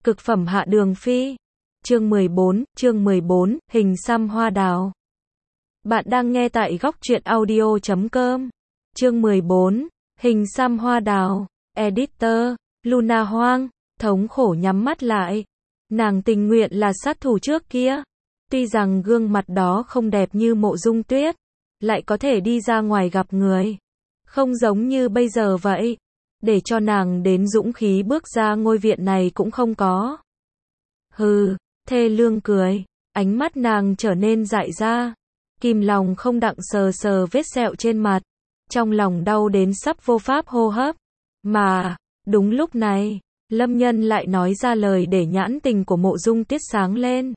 Cực phẩm hạ đường phi. Chương 14, hình xăm hoa đào. Bạn đang nghe tại góc truyện audio.com. Chương 14, hình xăm hoa đào. Editor, Luna Hoang, thống khổ nhắm mắt lại. Nàng tình nguyện là sát thủ trước kia. Tuy rằng gương mặt đó không đẹp như Mộ Dung Tuyết, lại có thể đi ra ngoài gặp người. Không giống như bây giờ vậy. Để cho nàng đến dũng khí bước ra ngôi viện này cũng không có. Hừ, thê lương cười, ánh mắt nàng trở nên dại ra. Kìm lòng không đặng sờ sờ vết sẹo trên mặt. Trong lòng đau đến sắp vô pháp hô hấp. Mà, đúng lúc này, Lâm Nhân lại nói ra lời để nhãn tình của Mộ Dung Tuyết sáng lên.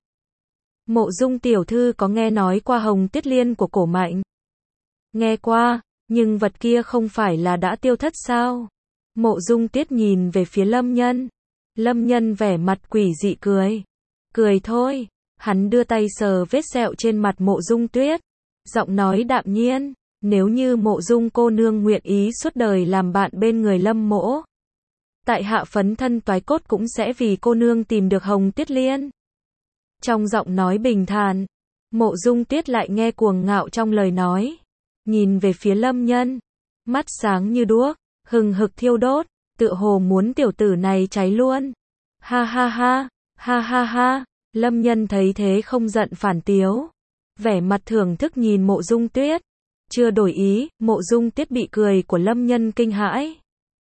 Mộ Dung tiểu thư có nghe nói qua Hồng Tiết Liên của Cổ Mạnh? Nghe qua, nhưng vật kia không phải là đã tiêu thất sao? Mộ Dung Tuyết nhìn về phía Lâm Nhân. Lâm Nhân vẻ mặt quỷ dị cười. Cười thôi, hắn đưa tay sờ vết sẹo trên mặt Mộ Dung Tuyết. Giọng nói đạm nhiên, nếu như Mộ Dung cô nương nguyện ý suốt đời làm bạn bên người Lâm mỗ, tại hạ phấn thân toái cốt cũng sẽ vì cô nương tìm được Hồng Tiết Liên. Trong giọng nói bình thản, Mộ Dung Tuyết lại nghe cuồng ngạo trong lời nói. Nhìn về phía Lâm Nhân, mắt sáng như đuốc, hừng hực thiêu đốt, tựa hồ muốn tiểu tử này cháy luôn. Ha ha ha, ha ha ha, Lâm Nhân thấy thế không giận phản tiếu. Vẻ mặt thưởng thức nhìn Mộ Dung Tuyết. Chưa đổi ý, Mộ Dung Tuyết bị cười của Lâm Nhân kinh hãi.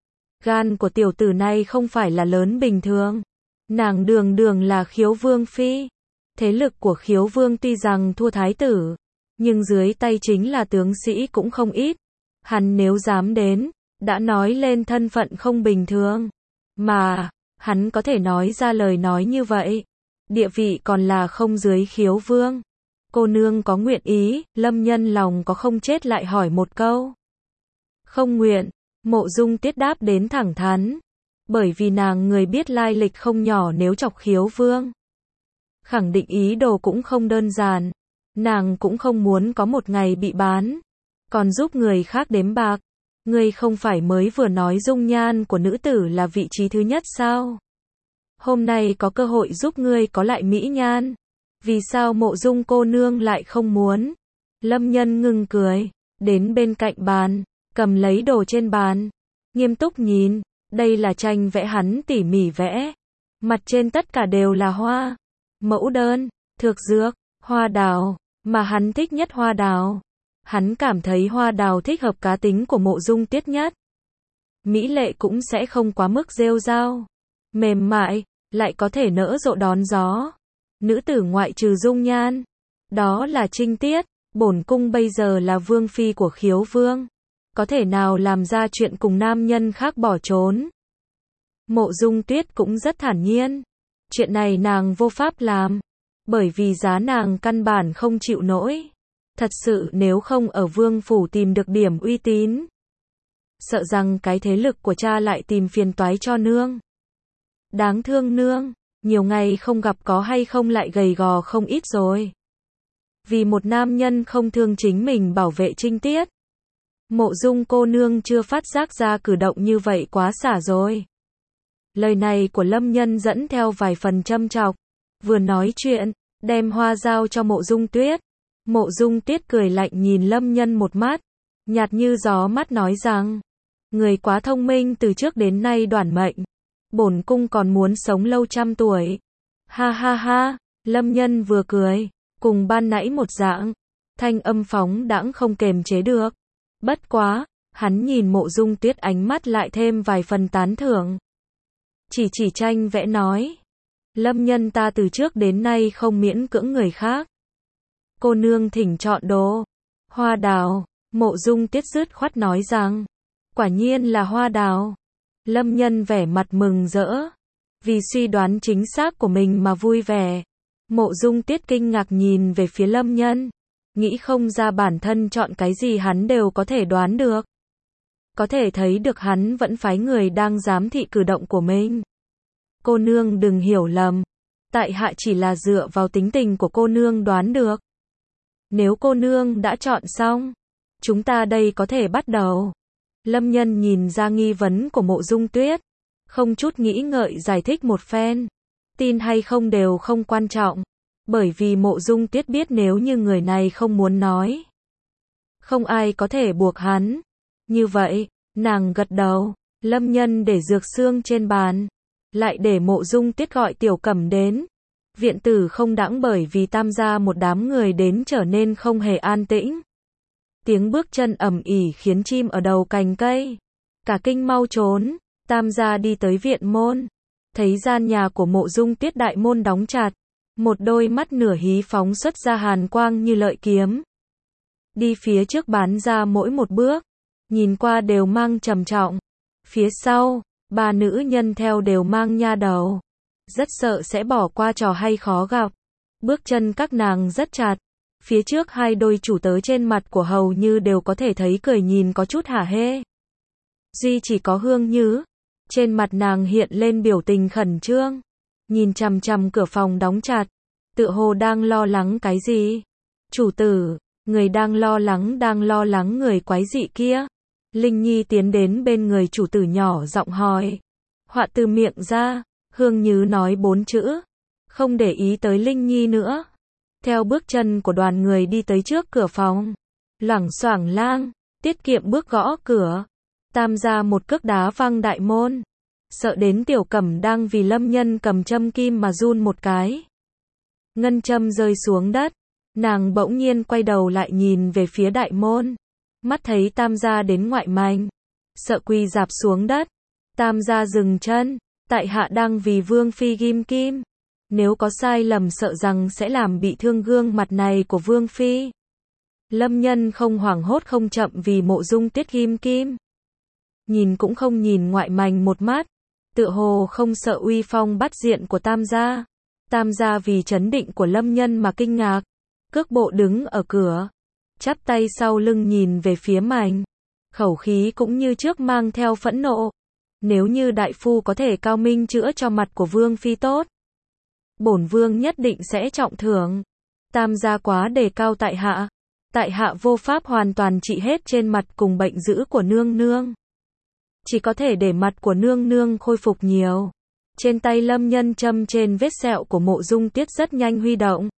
Gan của tiểu tử này không phải là lớn bình thường. Nàng đường đường là Khiếu Vương phi. Thế lực của Khiếu Vương tuy rằng thua thái tử, nhưng dưới tay chính là tướng sĩ cũng không ít. Hắn nếu dám đến, đã nói lên thân phận không bình thường. Mà, hắn có thể nói ra lời nói như vậy. Địa vị còn là không dưới Khiếu Vương. Cô nương có nguyện ý, Lâm Nhân lòng có không chết lại hỏi một câu. Không nguyện, Mộ Dung Tuyết đáp đến thẳng thắn. Bởi vì nàng người biết lai lịch không nhỏ nếu chọc Khiếu Vương. Khẳng định ý đồ cũng không đơn giản. Nàng cũng không muốn có một ngày bị bán. Còn giúp người khác đếm bạc. Ngươi không phải mới vừa nói dung nhan của nữ tử là vị trí thứ nhất sao? Hôm nay có cơ hội giúp ngươi có lại mỹ nhan. Vì sao Mộ Dung cô nương lại không muốn? Lâm Nhân ngừng cười, đến bên cạnh bàn, cầm lấy đồ trên bàn, nghiêm túc nhìn, đây là tranh vẽ hắn tỉ mỉ vẽ. Mặt trên tất cả đều là hoa, mẫu đơn, thược dược, hoa đào, mà hắn thích nhất hoa đào. Hắn cảm thấy hoa đào thích hợp cá tính của Mộ Dung Tuyết nhất. Mỹ lệ cũng sẽ không quá mức rêu rao, mềm mại, lại có thể nở rộ đón gió. Nữ tử ngoại trừ dung nhan, đó là trinh tiết. Bổn cung bây giờ là vương phi của Khiếu Vương, có thể nào làm ra chuyện cùng nam nhân khác bỏ trốn? Mộ Dung Tuyết cũng rất thản nhiên. Chuyện này nàng vô pháp làm, bởi vì giá nàng căn bản không chịu nổi. Thật sự nếu không ở vương phủ tìm được điểm uy tín, sợ rằng cái thế lực của cha lại tìm phiền toái cho nương. Đáng thương nương, nhiều ngày không gặp có hay không lại gầy gò không ít rồi. Vì một nam nhân không thương chính mình bảo vệ trinh tiết. Mộ Dung cô nương chưa phát giác ra cử động như vậy quá xả rồi. Lời này của Lâm Nhân dẫn theo vài phần châm chọc. Vừa nói chuyện, đem hoa giao cho Mộ Dung Tuyết. Mộ Dung Tuyết cười lạnh nhìn Lâm Nhân một mắt, nhạt như gió mắt nói rằng, người quá thông minh từ trước đến nay đoản mệnh. Bổn cung còn muốn sống lâu trăm tuổi. Ha ha ha, Lâm Nhân vừa cười, cùng ban nãy một dạng, thanh âm phóng đãng không kềm chế được. Bất quá, hắn nhìn Mộ Dung Tuyết ánh mắt lại thêm vài phần tán thưởng. Chỉ tranh vẽ nói, Lâm Nhân ta từ trước đến nay không miễn cưỡng người khác. Cô nương thỉnh chọn đồ. Hoa đào, Mộ Dung Tuyết dứt khoát nói rằng, quả nhiên là hoa đào. Lâm Nhân vẻ mặt mừng rỡ, vì suy đoán chính xác của mình mà vui vẻ. Mộ Dung Tuyết kinh ngạc nhìn về phía Lâm Nhân, nghĩ không ra bản thân chọn cái gì hắn đều có thể đoán được. Có thể thấy được hắn vẫn phái người đang giám thị cử động của mình. Cô nương đừng hiểu lầm, tại hạ chỉ là dựa vào tính tình của cô nương đoán được. Nếu cô nương đã chọn xong, chúng ta đây có thể bắt đầu. Lâm Nhân nhìn ra nghi vấn của Mộ Dung Tuyết, không chút nghĩ ngợi giải thích một phen. tin hay không đều không quan trọng. Bởi vì Mộ Dung Tuyết biết nếu như người này không muốn nói, không ai có thể buộc hắn. Như vậy, nàng gật đầu, Lâm Nhân để dược xương trên bàn, lại để Mộ Dung Tuyết gọi Tiểu Cẩm đến. Viện tử không đãng bởi vì Tam gia một đám người đến trở nên không hề an tĩnh. Tiếng bước chân ầm ĩ khiến chim ở đầu cành cây cả kinh mau trốn. Tam gia đi tới viện môn, thấy gian nhà của Mộ Dung Tuyết đại môn đóng chặt, một đôi mắt nửa hí phóng xuất ra hàn quang như lợi kiếm. Đi phía trước bán ra mỗi một bước, nhìn qua đều mang trầm trọng. Phía sau, ba nữ nhân theo đều mang nha đầu, rất sợ sẽ bỏ qua trò hay khó gặp. Bước chân các nàng rất chặt, phía trước hai đôi chủ tớ trên mặt của hầu như đều có thể thấy cười nhìn có chút hả hê. Duy chỉ có Hương Như, trên mặt nàng hiện lên biểu tình khẩn trương, nhìn chằm chằm cửa phòng đóng chặt, tựa hồ đang lo lắng cái gì. Chủ tử, người đang lo lắng người quái dị kia. Linh Nhi tiến đến bên người chủ tử nhỏ giọng hỏi. Họa từ miệng ra, Hương Như nói 4 chữ, không để ý tới Linh Nhi nữa. Theo bước chân của đoàn người đi tới trước cửa phòng, loảng xoảng lang, tiết kiệm bước gõ cửa. Tam gia một cước đá văng đại môn, sợ đến Tiểu Cẩm đang vì Lâm Nhân cầm châm kim mà run một cái. Ngân châm rơi xuống đất, nàng bỗng nhiên quay đầu lại nhìn về phía đại môn, mắt thấy Tam gia đến ngoại mành, sợ quỳ rạp xuống đất. Tam gia dừng chân, tại hạ đang vì Vương phi ghim kim, nếu có sai lầm sợ rằng sẽ làm bị thương gương mặt này của Vương phi. Lâm Nhân không hoảng hốt không chậm vì Mộ Dung Tuyết ghim kim, nhìn cũng không nhìn ngoại mành một mắt, tựa hồ không sợ uy phong bắt diện của Tam gia. Tam gia vì trấn định của Lâm Nhân mà kinh ngạc, cước bộ đứng ở cửa, chắp tay sau lưng nhìn về phía mành, khẩu khí cũng như trước mang theo phẫn nộ. Nếu như đại phu có thể cao minh chữa cho mặt của Vương phi tốt, bổn vương nhất định sẽ trọng thưởng. Tam gia quá đề cao tại hạ vô pháp hoàn toàn trị hết trên mặt cùng bệnh dữ của nương nương, chỉ có thể để mặt của nương nương khôi phục nhiều. Trên tay Lâm Nhân châm trên vết sẹo của Mộ Dung Tuyết rất nhanh huy động.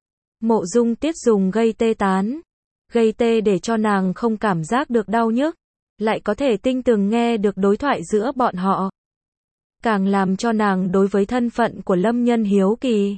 Mộ Dung Tuyết dùng gây tê tán, gây tê để cho nàng không cảm giác được đau nhức, lại có thể tinh tường nghe được đối thoại giữa bọn họ, càng làm cho nàng đối với thân phận của Lâm Nhân hiếu kỳ.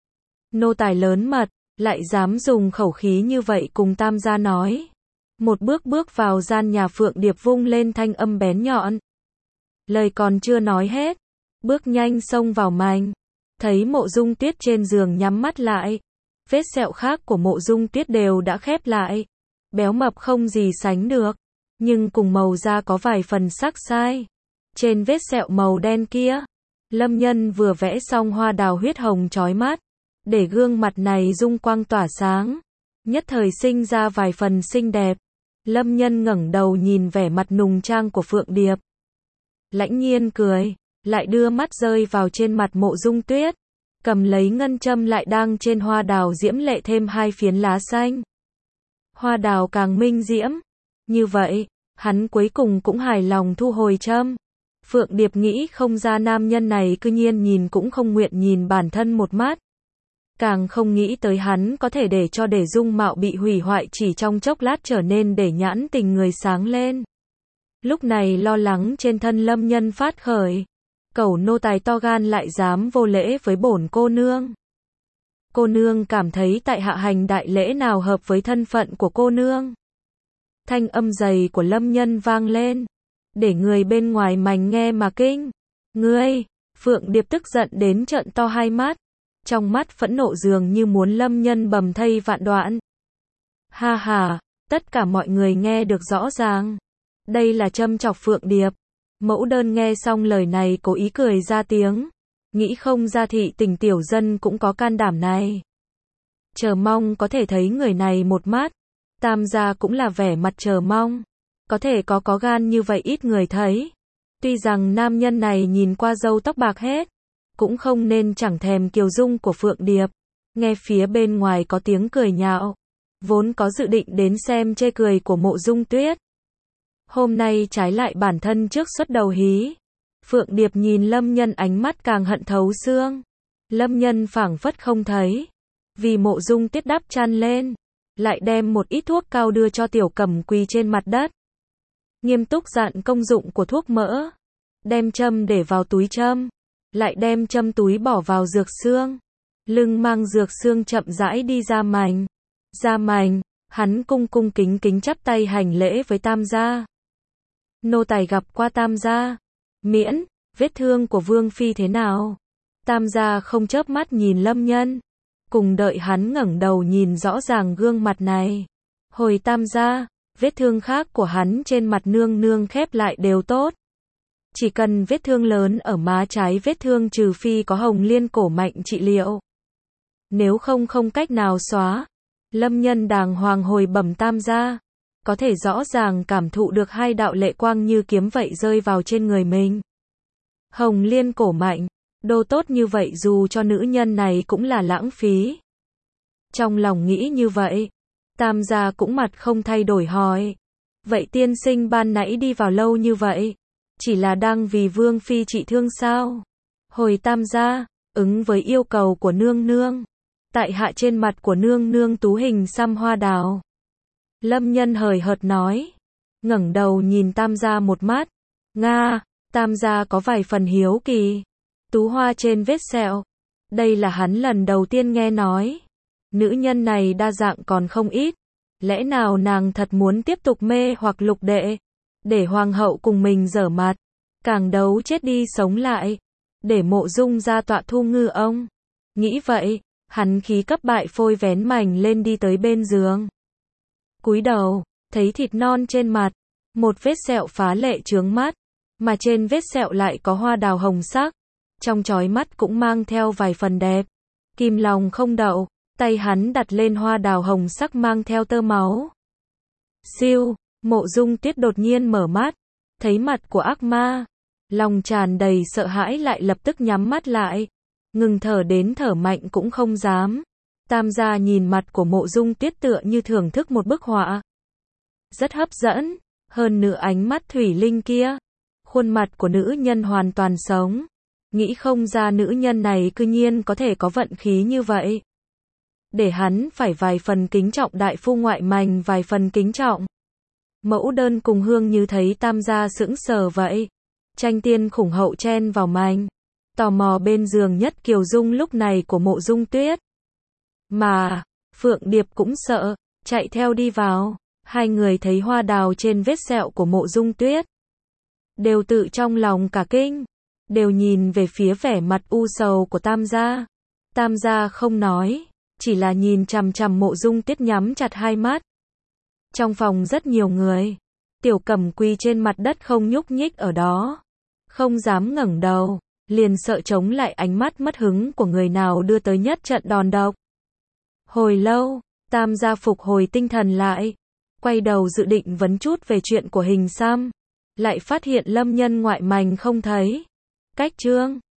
Nô tài lớn mật, lại dám dùng khẩu khí như vậy cùng Tam gia nói. Một bước bước vào gian nhà, Phượng Điệp vung lên thanh âm bén nhọn. Lời còn chưa nói hết, bước nhanh xông vào mành, thấy Mộ Dung Tuyết trên giường nhắm mắt lại, vết sẹo khác của Mộ Dung Tuyết đều đã khép lại, béo mập không gì sánh được, nhưng cùng màu da có vài phần sắc sai. Trên vết sẹo màu đen kia, Lâm Nhân vừa vẽ xong hoa đào huyết hồng chói mắt, để gương mặt này dung quang tỏa sáng, nhất thời sinh ra vài phần xinh đẹp. Lâm Nhân ngẩng đầu nhìn vẻ mặt nùng trang của Phượng Điệp, lãnh nhiên cười, lại đưa mắt rơi vào trên mặt Mộ Dung Tuyết, cầm lấy ngân châm lại đang trên hoa đào diễm lệ thêm 2 phiến lá xanh. Hoa đào càng minh diễm, như vậy, hắn cuối cùng cũng hài lòng thu hồi châm. Phượng Điệp nghĩ không ra nam nhân này cư nhiên nhìn cũng không nguyện nhìn bản thân một mắt, càng không nghĩ tới hắn có thể để cho để dung mạo bị hủy hoại chỉ trong chốc lát trở nên để nhãn tình người sáng lên. Lúc này lo lắng trên thân Lâm Nhân phát khởi, cẩu nô tài to gan lại dám vô lễ với bổn cô nương. Cô nương cảm thấy tại hạ hành đại lễ nào hợp với thân phận của cô nương? Thanh âm dày của Lâm Nhân vang lên, để người bên ngoài mành nghe mà kinh. Ngươi! Phượng Điệp tức giận đến trợn to hai mắt, trong mắt phẫn nộ dường như muốn Lâm Nhân bầm thây vạn đoạn. Ha ha, tất cả mọi người nghe được rõ ràng. Đây là châm chọc Phượng Điệp. Mẫu đơn nghe xong lời này cố ý cười ra tiếng, nghĩ không ra thị tình tiểu dân cũng có can đảm này. Chờ mong có thể thấy người này một mắt. Tam gia cũng là vẻ mặt chờ mong, có thể có gan như vậy ít người thấy. Tuy rằng nam nhân này nhìn qua râu tóc bạc hết, cũng không nên chẳng thèm kiều dung của Phượng Điệp. Nghe phía bên ngoài có tiếng cười nhạo, vốn có dự định đến xem chê cười của Mộ Dung Tuyết, hôm nay trái lại bản thân trước xuất đầu hí. Phượng Điệp nhìn Lâm Nhân ánh mắt càng hận thấu xương, Lâm Nhân phảng phất không thấy. Vì Mộ Dung Tuyết đắp chăn lên, lại đem một ít thuốc cao đưa cho Tiểu Cẩm quỳ trên mặt đất. Nghiêm túc dặn công dụng của thuốc mỡ. Đem châm để vào túi châm, lại đem châm túi bỏ vào dược xương. Lưng mang dược xương chậm rãi đi ra mành. Ra mành, hắn cung cung kính kính chắp tay hành lễ với Tam gia. Nô tài gặp qua Tam gia. Miễn, vết thương của Vương phi thế nào? Tam gia không chớp mắt nhìn Lâm Nhân, cùng đợi hắn ngẩng đầu nhìn rõ ràng gương mặt này. Hồi Tam gia, vết thương khác của hắn trên mặt nương nương khép lại đều tốt. Chỉ cần vết thương lớn ở má trái vết thương trừ phi có Hồng Liên cổ mạnh trị liệu. Nếu không không cách nào xóa. Lâm Nhân đàng hoàng hồi bẩm Tam gia, có thể rõ ràng cảm thụ được hai đạo lệ quang như kiếm vậy rơi vào trên người mình. Hồng Liên cổ mạnh, đồ tốt như vậy dù cho nữ nhân này cũng là lãng phí. Trong lòng nghĩ như vậy, Tam gia cũng mặt không thay đổi hỏi. Vậy tiên sinh ban nãy đi vào lâu như vậy, chỉ là đang vì Vương phi trị thương sao? Hồi Tam gia, ứng với yêu cầu của nương nương. Tại hạ trên mặt của nương nương tú hình xăm hoa đào. Lâm Nhân hời hợt nói. Ngẩng đầu nhìn Tam gia một mắt. Nga, Tam gia có vài phần hiếu kỳ. Tú hoa trên vết sẹo. Đây là hắn lần đầu tiên nghe nói. Nữ nhân này đa dạng còn không ít. Lẽ nào nàng thật muốn tiếp tục mê hoặc Lục đệ, để hoàng hậu cùng mình giở mặt, càng đấu chết đi sống lại, để Mộ Dung ra tọa thu ngư ông. Nghĩ vậy, hắn khí cấp bại phôi vén mảnh lên đi tới bên giường. Cúi đầu, thấy thịt non trên mặt, một vết sẹo phá lệ chướng mắt, mà trên vết sẹo lại có hoa đào hồng sắc, trong chói mắt cũng mang theo vài phần đẹp. Kìm lòng không đậu, tay hắn đặt lên hoa đào hồng sắc mang theo tơ máu. Siêu, Mộ Dung Tuyết đột nhiên mở mắt, thấy mặt của ác ma, lòng tràn đầy sợ hãi lại lập tức nhắm mắt lại, ngừng thở đến thở mạnh cũng không dám. Tam gia nhìn mặt của Mộ Dung Tuyết tựa như thưởng thức một bức họa. Rất hấp dẫn, hơn nữa ánh mắt thủy linh kia, khuôn mặt của nữ nhân hoàn toàn sống. Nghĩ không ra nữ nhân này cư nhiên có thể có vận khí như vậy. Để hắn phải vài phần kính trọng đại phu ngoại mành vài phần kính trọng. Mẫu đơn cùng Hương Như thấy Tam gia sững sờ vậy. Tranh tiên khủng hậu chen vào mành, tò mò bên giường Nhất Kiều Dung lúc này của Mộ Dung Tuyết. Mà, Phượng Điệp cũng sợ, chạy theo đi vào. Hai người thấy hoa đào trên vết sẹo của Mộ Dung Tuyết, đều tự trong lòng cả kinh, đều nhìn về phía vẻ mặt u sầu của Tam gia. Tam gia không nói, chỉ là nhìn chằm chằm Mộ Dung Tuyết nhắm chặt hai mắt. Trong phòng rất nhiều người, Tiểu Cẩm quỳ trên mặt đất không nhúc nhích ở đó, không dám ngẩng đầu, liền sợ chống lại ánh mắt mất hứng của người nào đưa tới nhất trận đòn độc. Hồi lâu, Tam gia phục hồi tinh thần lại, quay đầu dự định vấn chút về chuyện của Hình Xăm, lại phát hiện Lâm Nhân ngoại mành không thấy. Cách chương